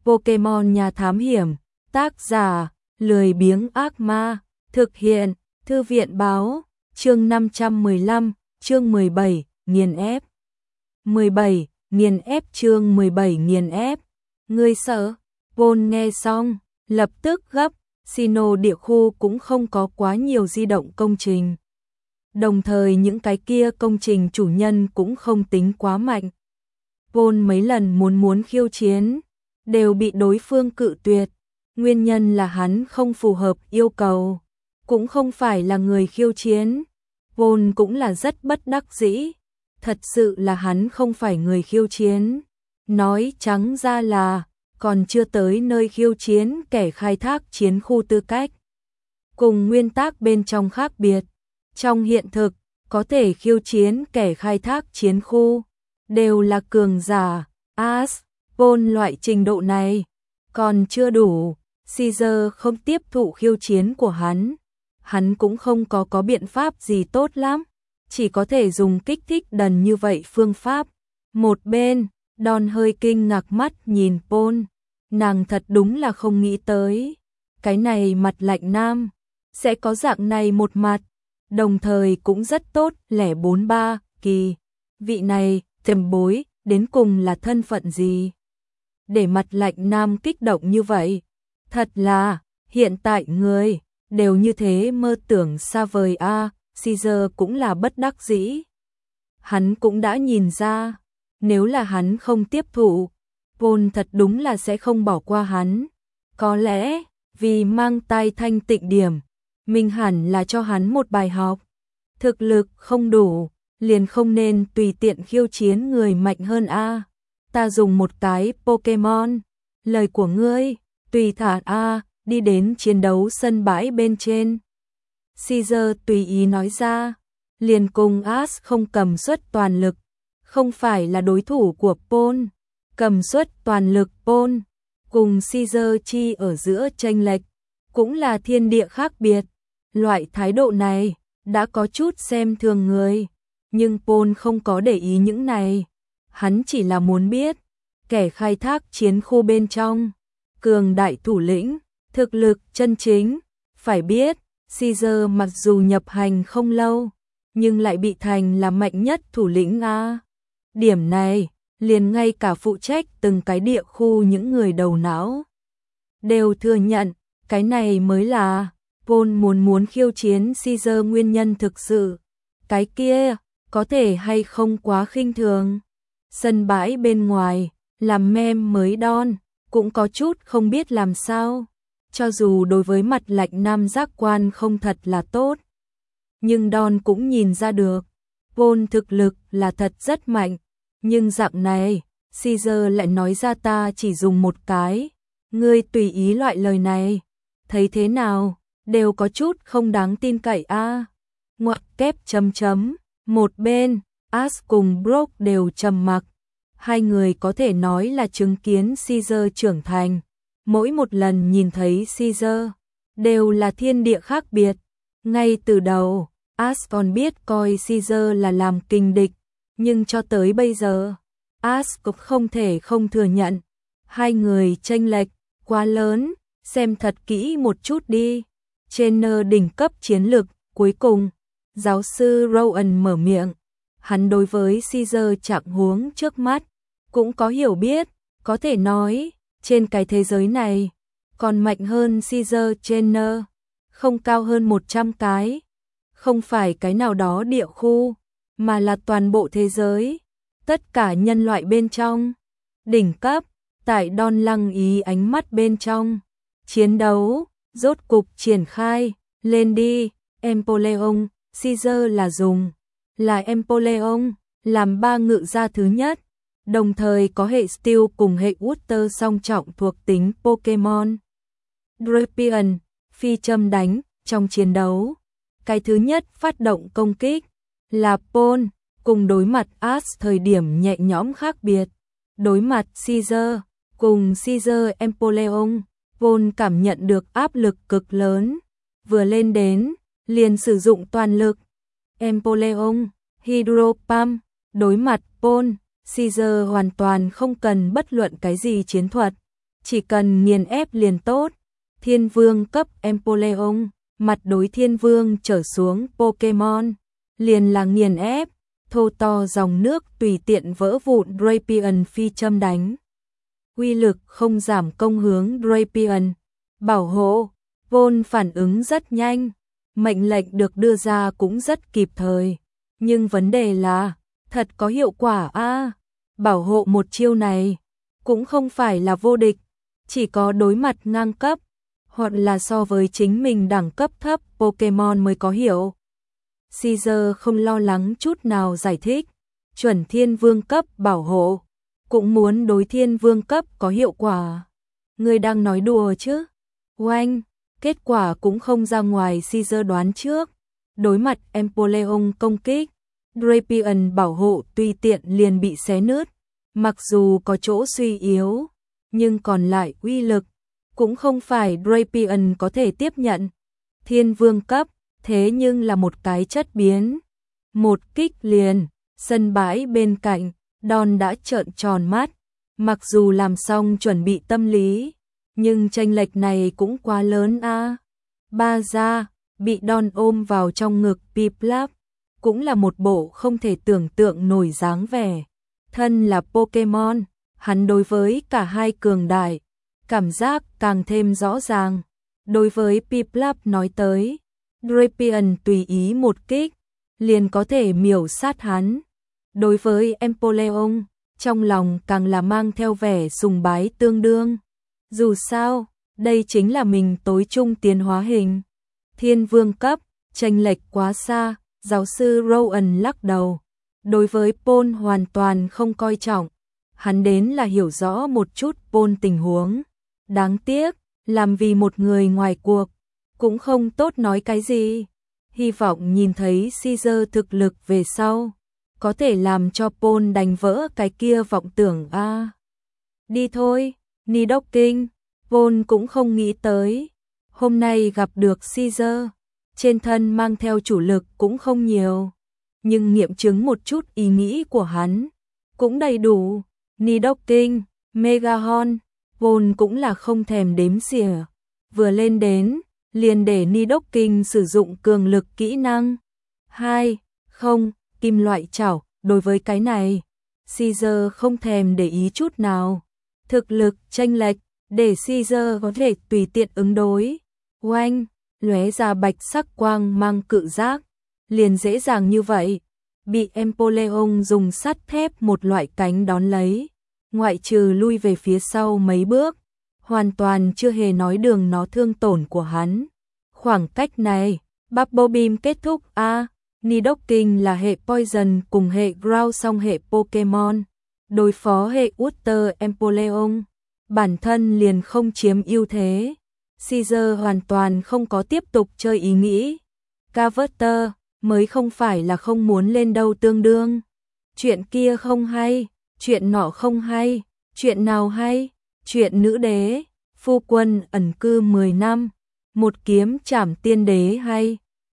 Pokemon Nhà Thám Hiểm, tác giả, lười biếng ác ma, thực hiện, Thư viện báo, chương 515, chương 17, nghiền ép. 17, nghiền ép chương 17 nghiền ép. Ngươi sợ? Paul nghe xong, lập tức gấp, Sinnoh địa khu cũng không có quá nhiều di động công trình. Đồng thời những cái kia công trình chủ nhân cũng không tính quá mạnh. Paul mấy lần muốn khiêu chiến, đều bị đối phương cự tuyệt. Nguyên nhân là hắn không phù hợp yêu cầu, cũng không phải là người khiêu chiến. Paul cũng là rất bất đắc dĩ, thật sự là hắn không phải người khiêu chiến. Nói trắng ra là, còn chưa tới nơi khiêu chiến kẻ khai thác chiến khu tư cách. Cùng nguyên tắc bên trong khác biệt, trong hiện thực, có thể khiêu chiến kẻ khai thác chiến khu, đều là cường giả, as, Paul loại trình độ này, còn chưa đủ. Caesar không tiếp thụ khiêu chiến của hắn cũng không có biện pháp gì tốt lắm, chỉ có thể dùng kích thích đần như vậy phương pháp. Một bên, Dawn hơi kinh ngạc mắt nhìn Paul, nàng thật đúng là không nghĩ tới, cái này mặt lạnh nam, sẽ có dạng này một mặt, đồng thời cũng rất tốt, lẻ 43, kỳ, vị này, tiền bối, đến cùng là thân phận gì? Để mặt lạnh nam kích động như vậy, thật là, hiện tại người đều như thế mơ tưởng xa vời a. Caesar cũng là bất đắc dĩ. Hắn cũng đã nhìn ra, nếu là hắn không tiếp thụ, Paul thật đúng là sẽ không bỏ qua hắn. Có lẽ, vì mang tai thanh tịnh điểm, mình hẳn là cho hắn một bài học. Thực lực không đủ, liền không nên tùy tiện khiêu chiến người mạnh hơn a. Ta dùng một cái Pokemon, lời của ngươi, tùy thả a, đi đến chiến đấu sân bãi bên trên. Caesar tùy ý nói ra, liền cùng Ash không cầm suất toàn lực, không phải là đối thủ của Paul. Cầm suất toàn lực Paul, cùng Caesar chi ở giữa chênh lệch, cũng là thiên địa khác biệt. Loại thái độ này, đã có chút xem thường người, nhưng Paul không có để ý những này. Hắn chỉ là muốn biết, kẻ khai thác chiến khu bên trong, cường đại thủ lĩnh, thực lực chân chính, phải biết, Caesar mặc dù nhập hành không lâu, nhưng lại bị thành là mạnh nhất thủ lĩnh a. Điểm này, liền ngay cả phụ trách từng cái địa khu những người đầu não đều thừa nhận, cái này mới là Paul muốn khiêu chiến Caesar nguyên nhân thực sự. Cái kia, có thể hay không quá khinh thường. Sân bãi bên ngoài, làm meme mới Dawn, cũng có chút không biết làm sao. Cho dù đối với mặt lạnh nam giác quan không thật là tốt, nhưng Dawn cũng nhìn ra được, Paul thực lực là thật rất mạnh, nhưng dạng này, Caesar lại nói ra ta chỉ dùng một cái, ngươi tùy ý loại lời này, thấy thế nào, đều có chút không đáng tin cậy a. Ngoặc kép chấm chấm, một bên, Ash cùng Brock đều trầm mặc, hai người có thể nói là chứng kiến Caesar trưởng thành. Mỗi một lần nhìn thấy Caesar, đều là thiên địa khác biệt. Ngay từ đầu, Ash còn biết coi Caesar là làm kình địch, nhưng cho tới bây giờ, Ash cũng không thể không thừa nhận. Hai người chênh lệch quá lớn, xem thật kỹ một chút đi. Trainer đỉnh cấp chiến lực, cuối cùng, giáo sư Rowan mở miệng. Hắn đối với Caesar trạng huống trước mắt, cũng có hiểu biết, có thể nói, trên cái thế giới này, còn mạnh hơn Caesar Trainer, không cao hơn 100 cái. Không phải cái nào đó địa khu, mà là toàn bộ thế giới, tất cả nhân loại bên trong. Đỉnh cấp, tại Dawn lăng ý ánh mắt bên trong. Chiến đấu, rốt cục triển khai, lên đi, Empoleon, Caesar là Empoleon, làm ba ngự gia thứ nhất. Đồng thời có hệ Steel cùng hệ Water song trọng thuộc tính Pokemon. Drapion, phi châm đánh, trong chiến đấu. Cái thứ nhất phát động công kích là Paul, cùng đối mặt Ash thời điểm nhẹ nhõm khác biệt. Đối mặt Caesar, cùng Caesar Empoleon, Paul cảm nhận được áp lực cực lớn. Vừa lên đến, liền sử dụng toàn lực. Empoleon, Hydro Pump, đối mặt Paul, Caesar hoàn toàn không cần bất luận cái gì chiến thuật, chỉ cần nghiền ép liền tốt. Thiên vương cấp Empoleon, mặt đối thiên vương trở xuống Pokemon, liền là nghiền ép, thô to dòng nước tùy tiện vỡ vụn Drapion phi châm đánh. Uy lực không giảm công hướng Drapion, bảo hộ, Von phản ứng rất nhanh, mệnh lệnh được đưa ra cũng rất kịp thời, nhưng vấn đề là, thật có hiệu quả a. Bảo hộ một chiêu này, cũng không phải là vô địch, chỉ có đối mặt ngang cấp, hoặc là so với chính mình đẳng cấp thấp Pokemon mới có hiệu. Caesar không lo lắng chút nào giải thích, chuẩn thiên vương cấp bảo hộ, cũng muốn đối thiên vương cấp có hiệu quả. Người đang nói đùa chứ? Oanh, kết quả cũng không ra ngoài Caesar đoán trước. Đối mặt Empoleon công kích, Drapion bảo hộ tùy tiện liền bị xé nứt, mặc dù có chỗ suy yếu, nhưng còn lại uy lực cũng không phải Drapion có thể tiếp nhận. Thiên vương cấp, thế nhưng là một cái chất biến. Một kích liền, sân bãi bên cạnh, Don đã trợn tròn mắt, mặc dù làm xong chuẩn bị tâm lý, nhưng chênh lệch này cũng quá lớn a. Ba ra, bị Don ôm vào trong ngực Piplup, cũng là một bộ không thể tưởng tượng nổi dáng vẻ. Thân là Pokemon, hắn đối với cả hai cường đại, cảm giác càng thêm rõ ràng. Đối với Piplup nói tới, Drapion tùy ý một kích, liền có thể miểu sát hắn. Đối với Empoleon, trong lòng càng là mang theo vẻ sùng bái tương đương. Dù sao, đây chính là mình tối trung tiến hóa hình. Thiên vương cấp, chênh lệch quá xa, giáo sư Rowan lắc đầu. Đối với Paul hoàn toàn không coi trọng. Hắn đến là hiểu rõ một chút Paul tình huống. Đáng tiếc, làm vì một người ngoài cuộc, cũng không tốt nói cái gì. Hy vọng nhìn thấy Caesar thực lực về sau, có thể làm cho Paul đánh vỡ cái kia vọng tưởng a. Đi thôi, Nidoking, Paul cũng không nghĩ tới. Hôm nay gặp được Caesar, trên thân mang theo chủ lực cũng không nhiều, nhưng nghiệm chứng một chút ý nghĩ của hắn, cũng đầy đủ. Nidoking, Megahorn, Paul cũng là không thèm đếm xỉa. Vừa lên đến, liền để Nidoking sử dụng cường lực kỹ năng. 2, không, kim loại chảo, đối với cái này, Caesar không thèm để ý chút nào. Thực lực chênh lệch, để Caesar có thể tùy tiện ứng đối. Oanh, lóe ra bạch sắc quang mang cự giác, liền dễ dàng như vậy, bị Empoleon dùng sắt thép một loại cánh đón lấy, ngoại trừ lui về phía sau mấy bước, hoàn toàn chưa hề nói đường nó thương tổn của hắn. Khoảng cách này, Bubble Beam kết thúc a. Nidoking là hệ Poison cùng hệ Ground song hệ Pokemon, đối phó hệ Water Empoleon, bản thân liền không chiếm ưu thế. Caesar hoàn toàn không có tiếp tục chơi ý nghĩ. Carverter mới không phải là không muốn lên đâu tương đương. Chuyện kia không hay, chuyện nọ không hay, chuyện nào hay, chuyện nữ đế, phu quân ẩn cư 10 năm, một kiếm trảm tiên đế hay,